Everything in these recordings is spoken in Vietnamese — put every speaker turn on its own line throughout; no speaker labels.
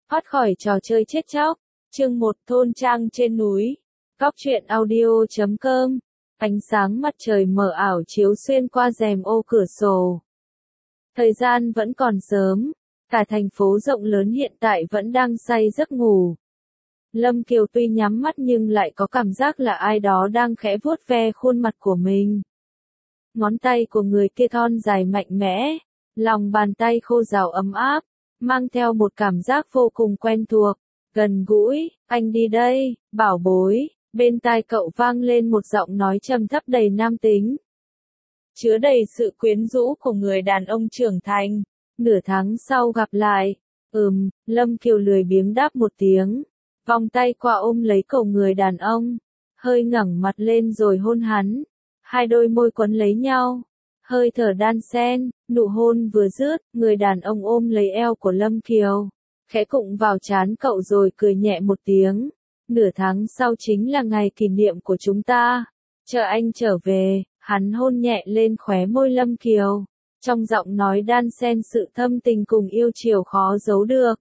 Thoát khỏi trò chơi chết chóc. Chương 1 Thôn trang trên núi. Góc truyện audio.com. Ánh sáng mặt trời mờ ảo chiếu xuyên qua rèm ô cửa sổ. Thời gian vẫn còn sớm, cả thành phố rộng lớn hiện tại vẫn đang say giấc ngủ. Lâm Kiều tuy nhắm mắt nhưng lại có cảm giác là ai đó đang khẽ vuốt ve khuôn mặt của mình. Ngón tay của người kia thon dài mạnh mẽ, lòng bàn tay khô ráo ấm áp, mang theo một cảm giác vô cùng quen thuộc, gần gũi. Anh đi đây, bảo bối. Bên tai cậu vang lên một giọng nói trầm thấp đầy nam tính, chứa đầy sự quyến rũ của người đàn ông trưởng thành. Nửa tháng sau gặp lại. Lâm Kiều lười biếng đáp một tiếng, vòng tay qua ôm lấy cổ người đàn ông, hơi ngẩng mặt lên rồi hôn hắn. Hai đôi môi quấn lấy nhau, hơi thở đan xen, nụ hôn vừa dứt, người đàn ông ôm lấy eo của Lâm Kiều, khẽ cụng vào trán cậu rồi cười nhẹ một tiếng. Nửa tháng sau chính là ngày kỷ niệm của chúng ta. Chờ anh trở về. Hắn hôn nhẹ lên khóe môi Lâm Kiều, trong giọng nói đan xen sự thâm tình cùng yêu chiều khó giấu được.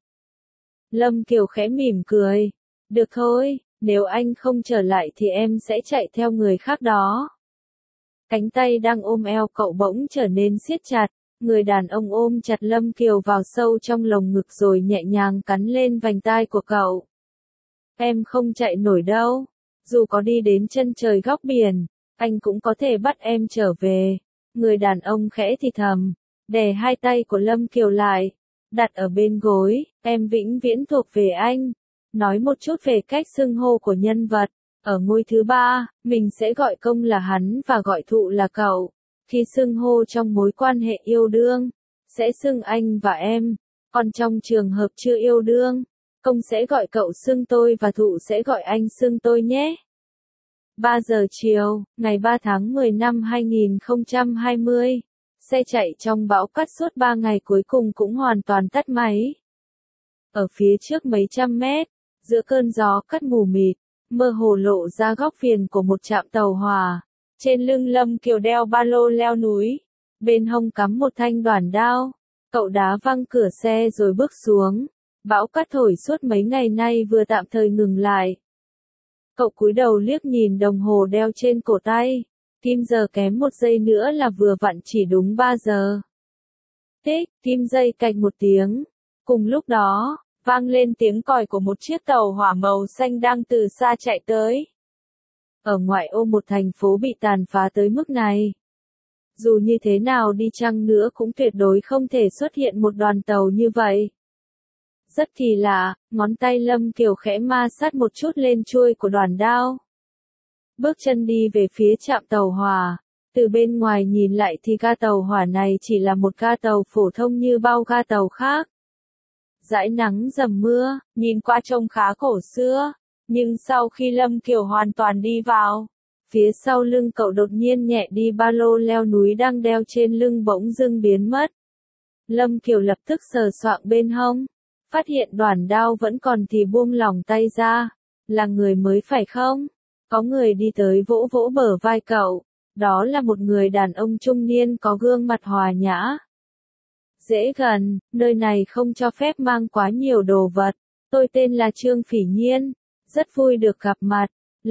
Lâm Kiều khẽ mỉm cười. Được thôi, nếu anh không trở lại thì em sẽ chạy theo người khác đó. Cánh tay đang ôm eo cậu bỗng trở nên siết chặt. Người đàn ông ôm chặt Lâm Kiều vào sâu trong lồng ngực rồi nhẹ nhàng cắn lên vành tai của cậu. Em không chạy nổi đâu. Dù có đi đến chân trời góc biển, anh cũng có thể bắt em trở về. Người đàn ông khẽ thì thầm, đè hai tay của Lâm Kiều lại, đặt ở bên gối. Em vĩnh viễn thuộc về anh. Nói một chút về cách xưng hô của nhân vật. Ở ngôi thứ ba, mình sẽ gọi công là hắn và gọi thụ là cậu. Khi xưng hô trong mối quan hệ yêu đương, sẽ xưng anh và em. Còn trong trường hợp chưa yêu đương, công sẽ gọi cậu xưng tôi và thụ sẽ gọi anh xưng tôi nhé. 3 giờ chiều, ngày 3 tháng 10 năm 2020, xe chạy trong bão cát suốt 3 ngày cuối cùng cũng hoàn toàn tắt máy. Ở phía trước mấy trăm mét, giữa cơn gió cát mù mịt, mơ hồ lộ ra góc viền của một trạm tàu hỏa. Trên lưng Lâm Kiều đeo ba lô leo núi, bên hông cắm một thanh đoản đao. Cậu đá văng cửa xe rồi bước xuống. Bão cát thổi suốt mấy ngày nay vừa tạm thời ngừng lại. Cậu cúi đầu liếc nhìn đồng hồ đeo trên cổ tay. Kim giờ kém 1 giây nữa là vừa vặn chỉ đúng 3 giờ. Tích, kim dây cạch một tiếng. Cùng lúc đó, vang lên tiếng còi của một chiếc tàu hỏa màu xanh đang từ xa chạy tới. Ở ngoại ô một thành phố bị tàn phá tới mức này, dù như thế nào đi chăng nữa cũng tuyệt đối không thể xuất hiện một đoàn tàu như vậy. Rất kỳ lạ, ngón tay Lâm Kiều khẽ ma sát một chút lên chuôi của đoản đao. Bước chân đi về phía trạm tàu hỏa. Từ bên ngoài nhìn lại thì ga tàu hỏa này chỉ là một ga tàu phổ thông như bao ga tàu khác. Dãi nắng dầm mưa, nhìn qua trông khá cổ xưa. Nhưng sau khi Lâm Kiều hoàn toàn đi vào, phía sau lưng cậu đột nhiên nhẹ đi ba lô leo núi đang đeo trên lưng bỗng dưng biến mất. Lâm Kiều lập tức sờ soạng bên hông. Phát hiện đoản đao vẫn còn thì buông lỏng tay ra. Là người mới phải không? Có người đi tới vỗ vỗ bờ vai cậu. Đó là một người đàn ông trung niên có gương mặt hòa nhã. Dễ gần, nơi này không cho phép mang quá nhiều đồ vật. Tôi tên là Trương Phỉ Nhiên. Rất vui được gặp mặt.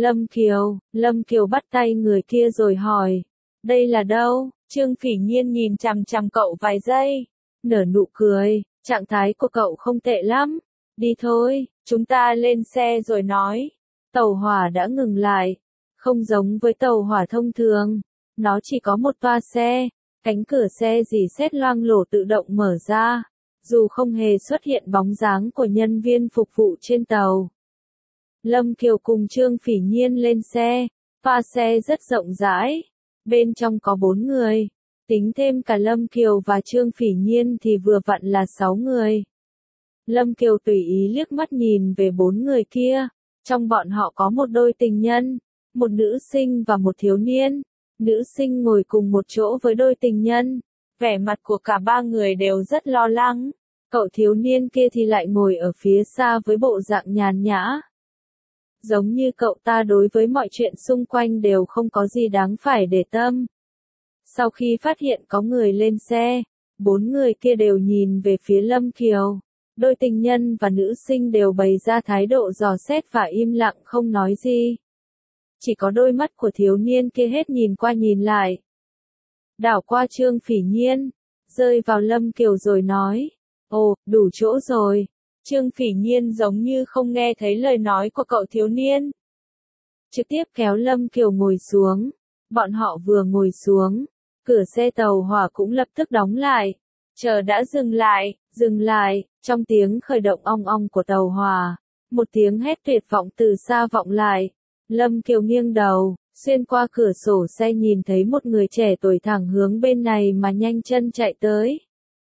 Lâm Kiều bắt tay người kia rồi hỏi. Đây là đâu? Trương Phỉ Nhiên nhìn chằm chằm cậu vài giây. Nở nụ cười. Trạng thái của cậu không tệ lắm. Đi thôi, chúng ta lên xe rồi nói. Tàu hỏa đã ngừng lại. Không giống với tàu hỏa thông thường. Nó chỉ có một toa xe. Cánh cửa xe rỉ sét loang lổ tự động mở ra. Dù không hề xuất hiện bóng dáng của nhân viên phục vụ trên tàu. Lâm Kiều cùng Trương Phỉ Nhiên lên xe. Toa xe rất rộng rãi. Bên trong có 4 người. Tính thêm cả Lâm Kiều và Trương Phỉ Nhiên thì vừa vặn là 6 người. Lâm Kiều tùy ý liếc mắt nhìn về 4 người kia. Trong bọn họ có một đôi tình nhân, một nữ sinh và một thiếu niên. Nữ sinh ngồi cùng một chỗ với đôi tình nhân. Vẻ mặt của cả 3 người đều rất lo lắng. Cậu thiếu niên kia thì lại ngồi ở phía xa với bộ dạng nhàn nhã. Giống như cậu ta đối với mọi chuyện xung quanh đều không có gì đáng phải để tâm. Sau khi phát hiện có người lên xe, 4 người kia đều nhìn về phía Lâm Kiều. Đôi tình nhân và nữ sinh đều bày ra thái độ dò xét và im lặng không nói gì. Chỉ có đôi mắt của thiếu niên kia hết nhìn qua nhìn lại. Đảo qua Trương Phỉ Nhiên, rơi vào Lâm Kiều rồi nói. Ồ, đủ chỗ rồi. Trương Phỉ Nhiên giống như không nghe thấy lời nói của cậu thiếu niên. Trực tiếp kéo Lâm Kiều ngồi xuống. Bọn họ vừa ngồi xuống, cửa xe tàu hỏa cũng lập tức đóng lại. Chờ đã dừng lại, trong tiếng khởi động ong ong của tàu hỏa. Một tiếng hét tuyệt vọng từ xa vọng lại. Lâm Kiều nghiêng đầu, xuyên qua cửa sổ xe nhìn thấy một người trẻ tuổi thẳng hướng bên này mà nhanh chân chạy tới.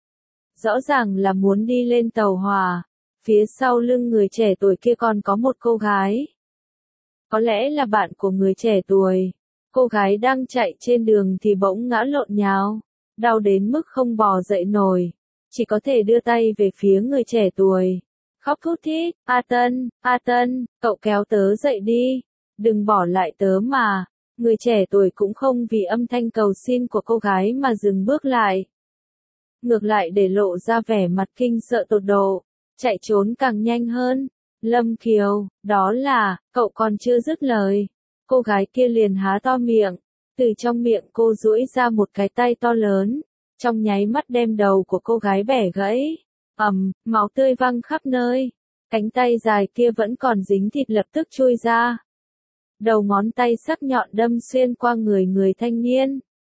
Rõ ràng là muốn đi lên tàu hỏa, phía sau lưng người trẻ tuổi kia còn có một cô gái. Có lẽ là bạn của người trẻ tuổi. Cô gái đang chạy trên đường thì bỗng ngã lộn nhào, đau đến mức không bò dậy nổi, chỉ có thể đưa tay về phía người trẻ tuổi, khóc thút thít, A Tân, cậu kéo tớ dậy đi, đừng bỏ lại tớ mà. Người trẻ tuổi cũng không vì âm thanh cầu xin của cô gái mà dừng bước lại. Ngược lại để lộ ra vẻ mặt kinh sợ tột độ, chạy trốn càng nhanh hơn. Lâm Kiều, đó là, cậu còn chưa dứt lời. Cô gái kia liền há to miệng, từ trong miệng cô duỗi ra một cái tay to lớn, trong nháy mắt đem đầu của cô gái bẻ gãy. Máu tươi văng khắp nơi, cánh tay dài kia vẫn còn dính thịt lập tức chui ra. Đầu ngón tay sắc nhọn đâm xuyên qua người thanh niên.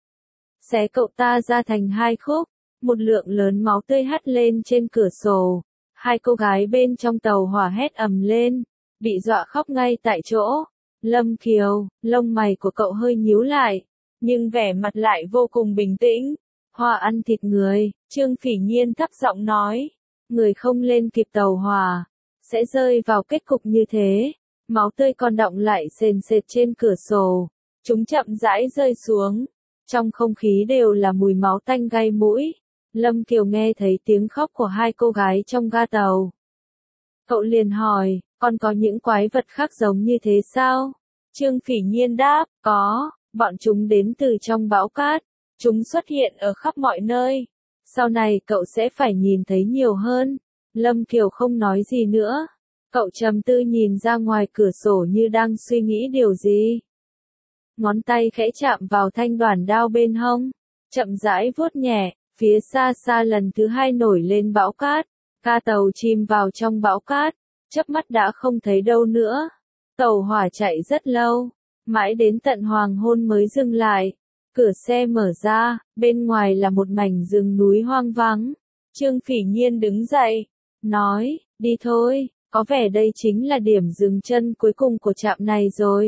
Xé cậu ta ra thành hai khúc, một lượng lớn máu tươi hắt lên trên cửa sổ. Hai cô gái bên trong tàu hỏa hét ầm lên, bị dọa khóc ngay tại chỗ. Lâm Kiều, lông mày của cậu hơi nhíu lại, nhưng vẻ mặt lại vô cùng bình tĩnh. Hỏa ăn thịt người, Trương Phỉ Nhiên thấp giọng nói. Người không lên kịp tàu hỏa, sẽ rơi vào kết cục như thế. Máu tươi còn đọng lại sền sệt trên cửa sổ. Chúng chậm rãi rơi xuống. Trong không khí đều là mùi máu tanh gai mũi. Lâm Kiều nghe thấy tiếng khóc của hai cô gái trong ga tàu. Cậu liền hỏi, còn có những quái vật khác giống như thế sao? Trương Phỉ Nhiên đáp, có, bọn chúng đến từ trong bão cát. Chúng xuất hiện ở khắp mọi nơi. Sau này cậu sẽ phải nhìn thấy nhiều hơn. Lâm Kiều không nói gì nữa. Cậu trầm tư nhìn ra ngoài cửa sổ như đang suy nghĩ điều gì. Ngón tay khẽ chạm vào thanh đoản đao bên hông. Chậm rãi vuốt nhẹ, phía xa xa lần thứ hai nổi lên bão cát. Ga tàu chìm vào trong bão cát. Chớp mắt đã không thấy đâu nữa. Tàu hỏa chạy rất lâu. Mãi đến tận hoàng hôn mới dừng lại. Cửa xe mở ra, bên ngoài là một mảnh rừng núi hoang vắng. Trương Phỉ Nhiên đứng dậy, nói, đi thôi, có vẻ đây chính là điểm dừng chân cuối cùng của trạm này rồi.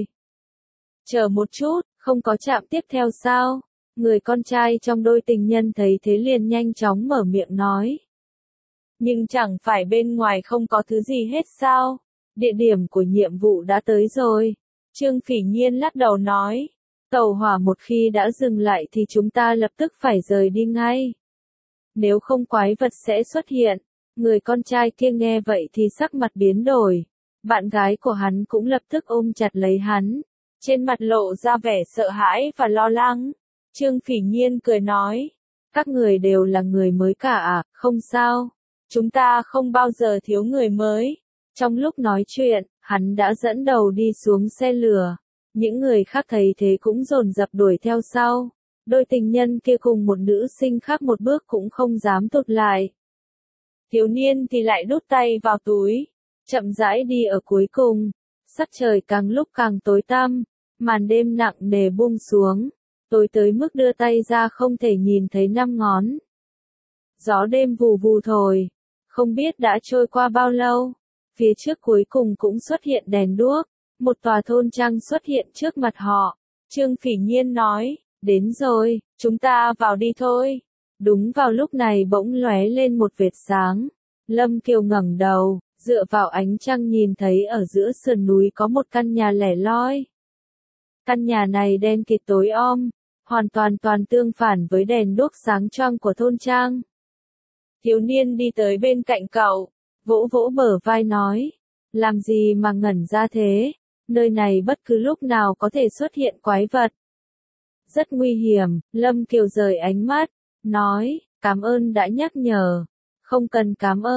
Chờ một chút, không có trạm tiếp theo sao? Người con trai trong đôi tình nhân thấy thế liền nhanh chóng mở miệng nói. Nhưng chẳng phải bên ngoài không có thứ gì hết sao? Địa điểm của nhiệm vụ đã tới rồi. Trương Phỉ Nhiên lắc đầu nói. Tàu hỏa một khi đã dừng lại thì chúng ta lập tức phải rời đi ngay. Nếu không quái vật sẽ xuất hiện. Người con trai kia nghe vậy thì sắc mặt biến đổi. Bạn gái của hắn cũng lập tức ôm chặt lấy hắn. Trên mặt lộ ra vẻ sợ hãi và lo lắng. Trương Phỉ Nhiên cười nói. Các người đều là người mới cả à, không sao. Chúng ta không bao giờ thiếu người mới. Trong lúc nói chuyện, hắn đã dẫn đầu đi xuống xe lửa. Những người khác thấy thế cũng dồn dập đuổi theo sau. Đôi tình nhân kia cùng một nữ sinh khác một bước cũng không dám tụt lại. Thiếu niên thì lại đút tay vào túi, chậm rãi đi ở cuối cùng. Sắc trời càng lúc càng tối tăm, màn đêm nặng nề buông xuống, tối tới mức đưa tay ra không thể nhìn thấy năm ngón. Gió đêm vù vù thổi, không biết đã trôi qua bao lâu. Phía trước cuối cùng cũng xuất hiện đèn đuốc. Một tòa thôn trang xuất hiện trước mặt họ. Trương Phỉ Nhiên nói, đến rồi, chúng ta vào đi thôi. Đúng vào lúc này bỗng lóe lên một vệt sáng. Lâm Kiều ngẩng đầu, dựa vào ánh trăng nhìn thấy ở giữa sườn núi có một căn nhà lẻ loi. Căn nhà này đen kịt tối om, hoàn toàn tương phản với đèn đuốc sáng choang của thôn trang. Thiếu niên đi tới bên cạnh cậu, vỗ vỗ bờ vai nói, làm gì mà ngẩn ra thế? Nơi này bất cứ lúc nào có thể xuất hiện quái vật. Rất nguy hiểm, Lâm Kiều rời ánh mắt, nói, cảm ơn đã nhắc nhở. Không cần cảm ơn,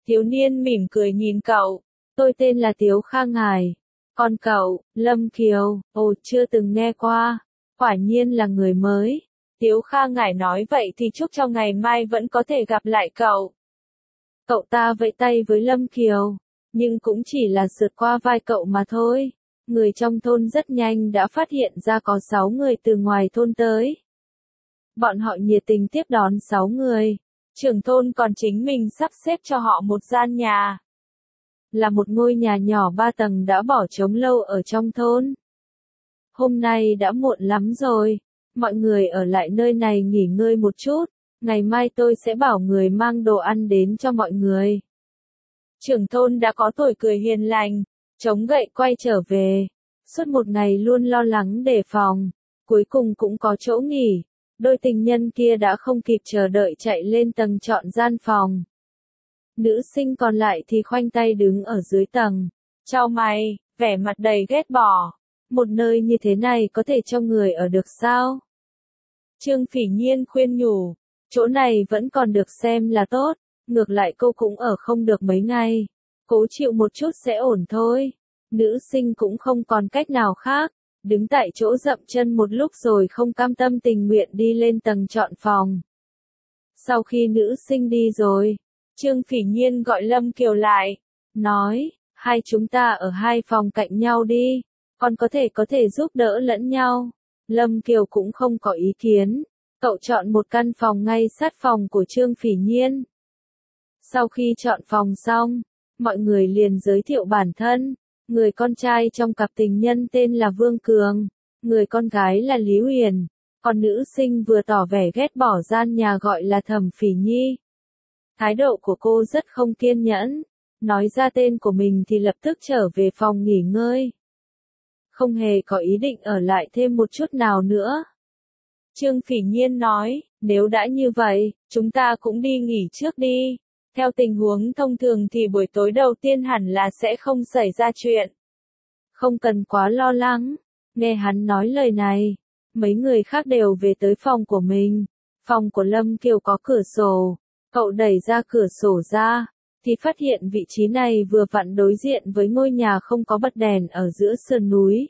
Thiếu niên mỉm cười nhìn cậu. Tôi tên là Tiếu Kha ngài. Còn cậu, Lâm Kiều, ồ chưa từng nghe qua. Quả nhiên là người mới. Tiếu Kha ngài nói vậy thì chúc cho ngày mai vẫn có thể gặp lại cậu. Cậu ta vẫy tay với Lâm Kiều, nhưng cũng chỉ là sượt qua vai cậu mà thôi. Người trong thôn rất nhanh đã phát hiện ra có 6 người từ ngoài thôn tới. Bọn họ nhiệt tình tiếp đón 6 người. Trưởng thôn còn chính mình sắp xếp cho họ một gian nhà. Là một ngôi nhà nhỏ 3 tầng đã bỏ trống lâu ở trong thôn. Hôm nay đã muộn lắm rồi, mọi người ở lại nơi này nghỉ ngơi một chút, ngày mai tôi sẽ bảo người mang đồ ăn đến cho mọi người. Trưởng thôn đã có tuổi cười hiền lành, chống gậy quay trở về, suốt một ngày luôn lo lắng đề phòng, cuối cùng cũng có chỗ nghỉ, đôi tình nhân kia đã không kịp chờ đợi chạy lên tầng chọn gian phòng. Nữ sinh còn lại thì khoanh tay đứng ở dưới tầng, chau mày, vẻ mặt đầy ghét bỏ. Một nơi như thế này có thể cho người ở được sao? Trương Phỉ Nhiên khuyên nhủ, chỗ này vẫn còn được xem là tốt, ngược lại cô cũng ở không được mấy ngày, cố chịu một chút sẽ ổn thôi. Nữ sinh cũng không còn cách nào khác, đứng tại chỗ dậm chân một lúc rồi không cam tâm tình nguyện đi lên tầng chọn phòng. Sau khi nữ sinh đi rồi, Trương Phỉ Nhiên gọi Lâm Kiều lại, nói, hai chúng ta ở hai phòng cạnh nhau đi, còn có thể giúp đỡ lẫn nhau. Lâm Kiều cũng không có ý kiến, cậu chọn một căn phòng ngay sát phòng của Trương Phỉ Nhiên. Sau khi chọn phòng xong, mọi người liền giới thiệu bản thân, người con trai trong cặp tình nhân tên là Vương Cường, người con gái là Lý Huyền, còn nữ sinh vừa tỏ vẻ ghét bỏ gian nhà gọi là Thẩm Phỉ Nhi. Thái độ của cô rất không kiên nhẫn, nói ra tên của mình thì lập tức trở về phòng nghỉ ngơi. Không hề có ý định ở lại thêm một chút nào nữa. Trương Phỉ Nhiên nói, nếu đã như vậy, chúng ta cũng đi nghỉ trước đi. Theo tình huống thông thường thì buổi tối đầu tiên hẳn là sẽ không xảy ra chuyện. Không cần quá lo lắng. Nghe hắn nói lời này, mấy người khác đều về tới phòng của mình. Phòng của Lâm Kiều có cửa sổ. Cậu đẩy ra cửa sổ ra, thì phát hiện vị trí này vừa vặn đối diện với ngôi nhà không có bật đèn ở giữa sườn núi.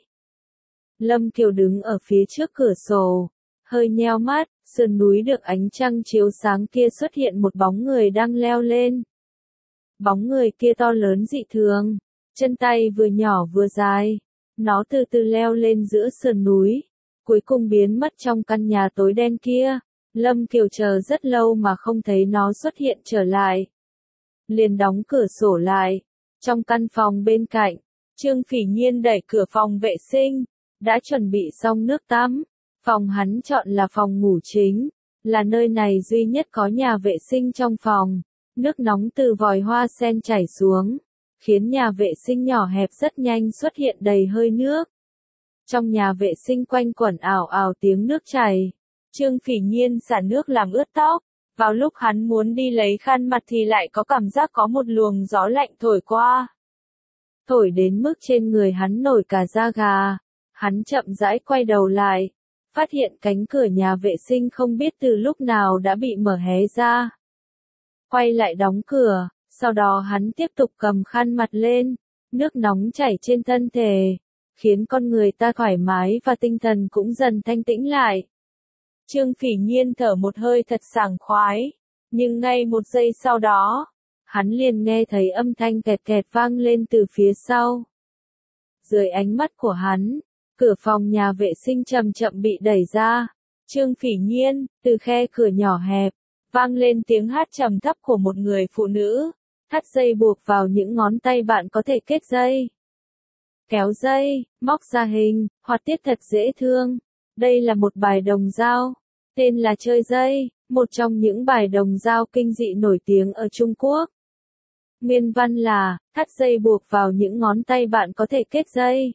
Lâm Kiều đứng ở phía trước cửa sổ, hơi nheo mắt, sườn núi được ánh trăng chiếu sáng kia xuất hiện một bóng người đang leo lên. Bóng người kia to lớn dị thường, chân tay vừa nhỏ vừa dài, nó từ từ leo lên giữa sườn núi, cuối cùng biến mất trong căn nhà tối đen kia. Lâm Kiều chờ rất lâu mà không thấy nó xuất hiện trở lại. Liền đóng cửa sổ lại. Trong căn phòng bên cạnh, Trương Phỉ Nhiên đẩy cửa phòng vệ sinh, đã chuẩn bị xong nước tắm. Phòng hắn chọn là phòng ngủ chính, là nơi này duy nhất có nhà vệ sinh trong phòng. Nước nóng từ vòi hoa sen chảy xuống, khiến nhà vệ sinh nhỏ hẹp rất nhanh xuất hiện đầy hơi nước. Trong nhà vệ sinh quanh quẩn ào ào tiếng nước chảy. Trương Phỉ Nhiên xả nước làm ướt tóc, vào lúc hắn muốn đi lấy khăn mặt thì lại có cảm giác có một luồng gió lạnh thổi qua. Thổi đến mức trên người hắn nổi cả da gà, hắn chậm rãi quay đầu lại, phát hiện cánh cửa nhà vệ sinh không biết từ lúc nào đã bị mở hé ra. Quay lại đóng cửa, sau đó hắn tiếp tục cầm khăn mặt lên, nước nóng chảy trên thân thể, khiến con người ta thoải mái và tinh thần cũng dần thanh tĩnh lại. Trương Phỉ Nhiên thở một hơi thật sảng khoái, nhưng ngay một giây sau đó, hắn liền nghe thấy âm thanh kẹt kẹt vang lên từ phía sau. Dưới ánh mắt của hắn, cửa phòng nhà vệ sinh chậm chậm bị đẩy ra. Trương Phỉ Nhiên, từ khe cửa nhỏ hẹp, vang lên tiếng hát trầm thấp của một người phụ nữ. Thắt dây buộc vào những ngón tay bạn có thể kết dây, kéo dây, móc ra hình, họa tiết thật dễ thương. Đây là một bài đồng dao, tên là chơi dây, một trong những bài đồng dao kinh dị nổi tiếng ở Trung Quốc. Nguyên văn là, thắt dây buộc vào những ngón tay bạn có thể kết dây,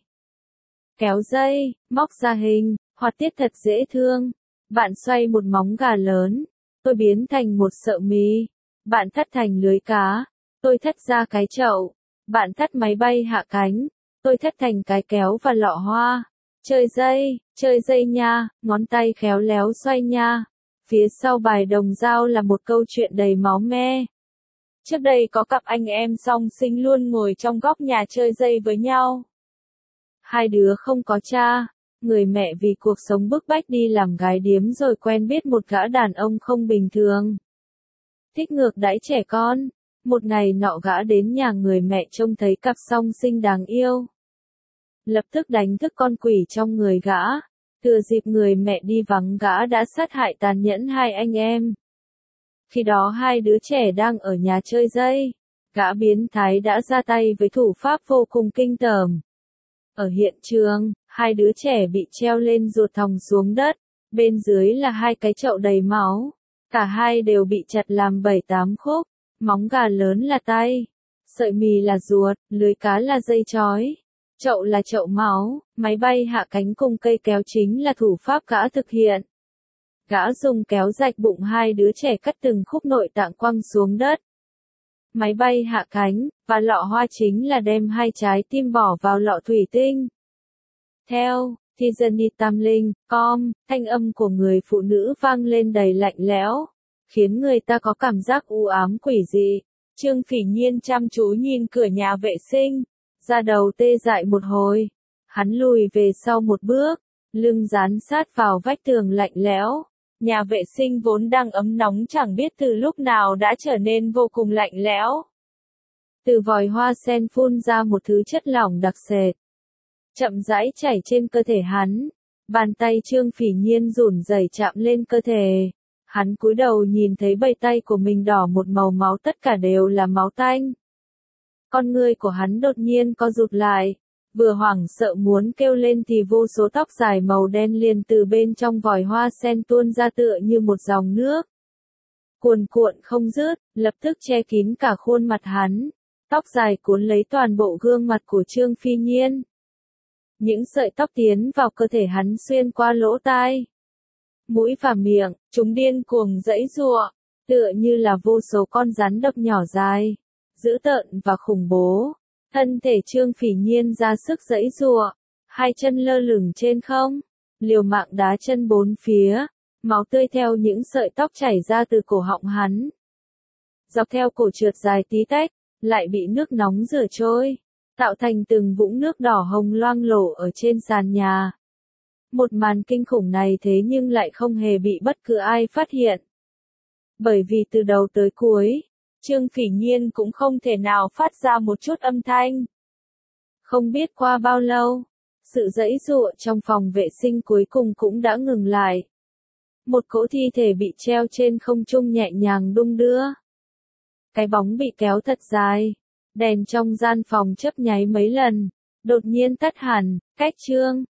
kéo dây, móc ra hình, họa tiết thật dễ thương. Bạn xoay một móng gà lớn, tôi biến thành một sợi mì. Bạn thắt thành lưới cá, tôi thắt ra cái chậu. Bạn thắt máy bay hạ cánh, tôi thắt thành cái kéo và lọ hoa. Chơi dây nha, ngón tay khéo léo xoay nha. Phía sau bài đồng dao là một câu chuyện đầy máu me. Trước đây có cặp anh em song sinh luôn ngồi trong góc nhà chơi dây với nhau. Hai đứa không có cha, người mẹ vì cuộc sống bức bách đi làm gái điếm rồi quen biết một gã đàn ông không bình thường. Thích ngược đãi trẻ con, một ngày nọ gã đến nhà người mẹ trông thấy cặp song sinh đáng yêu. Lập tức đánh thức con quỷ trong người gã, thừa dịp người mẹ đi vắng gã đã sát hại tàn nhẫn hai anh em. Khi đó hai đứa trẻ đang ở nhà chơi dây, gã biến thái đã ra tay với thủ pháp vô cùng kinh tởm. Ở hiện trường, hai đứa trẻ bị treo lên ruột thòng xuống đất, bên dưới là hai cái chậu đầy máu. Cả hai đều bị chặt làm 7-8 khúc, móng gà lớn là tay, sợi mì là ruột, lưới cá là dây chói, chậu là chậu máu, máy bay hạ cánh cùng cây kéo chính là thủ pháp gã thực hiện. Gã dùng kéo rạch bụng hai đứa trẻ cắt từng khúc nội tạng quăng xuống đất. Máy bay hạ cánh, và lọ hoa chính là đem hai trái tim bỏ vào lọ thủy tinh. Theo TheJourneyTamlinh.com, thanh âm của người phụ nữ vang lên đầy lạnh lẽo, khiến người ta có cảm giác u ám quỷ dị. Trương Phỉ Nhiên chăm chú nhìn cửa nhà vệ sinh, da đầu tê dại một hồi. Hắn lùi về sau một bước, lưng dán sát vào vách tường lạnh lẽo. Nhà vệ sinh vốn đang ấm nóng chẳng biết từ lúc nào đã trở nên vô cùng lạnh lẽo. Từ vòi hoa sen phun ra một thứ chất lỏng đặc sệt, chậm rãi chảy trên cơ thể hắn. Bàn tay Trương Phỉ Nhiên run rẩy chạm lên cơ thể. Hắn cúi đầu nhìn thấy bầy tay của mình đỏ một màu máu, tất cả đều là máu tanh. Con ngươi của hắn đột nhiên co rụt lại, vừa hoảng sợ muốn kêu lên thì vô số tóc dài màu đen liền từ bên trong vòi hoa sen tuôn ra tựa như một dòng nước. Cuồn cuộn không dứt, lập tức che kín cả khuôn mặt hắn. Tóc dài cuốn lấy toàn bộ gương mặt của Trương Phỉ Nhiên. Những sợi tóc tiến vào cơ thể hắn xuyên qua lỗ tai, mũi và miệng, chúng điên cuồng giãy giụa, tựa như là vô số con rắn độc nhỏ dài, dữ tợn và khủng bố. Thân thể Trương Phỉ Nhiên ra sức giãy giụa, hai chân lơ lửng trên không, liều mạng đá chân bốn phía, máu tươi theo những sợi tóc chảy ra từ cổ họng hắn. Dọc theo cổ trượt dài tí tách, lại bị nước nóng rửa trôi, tạo thành từng vũng nước đỏ hồng loang lổ ở trên sàn nhà. Một màn kinh khủng này thế nhưng lại không hề bị bất cứ ai phát hiện. Bởi vì từ đầu tới cuối, Trương Phỉ Nhiên cũng không thể nào phát ra một chút âm thanh. Không biết qua bao lâu, sự giãy giụa trong phòng vệ sinh cuối cùng cũng đã ngừng lại. Một cỗ thi thể bị treo trên không trung nhẹ nhàng đung đưa. Cái bóng bị kéo thật dài, đèn trong gian phòng chớp nháy mấy lần, đột nhiên tắt hẳn. Cách Trương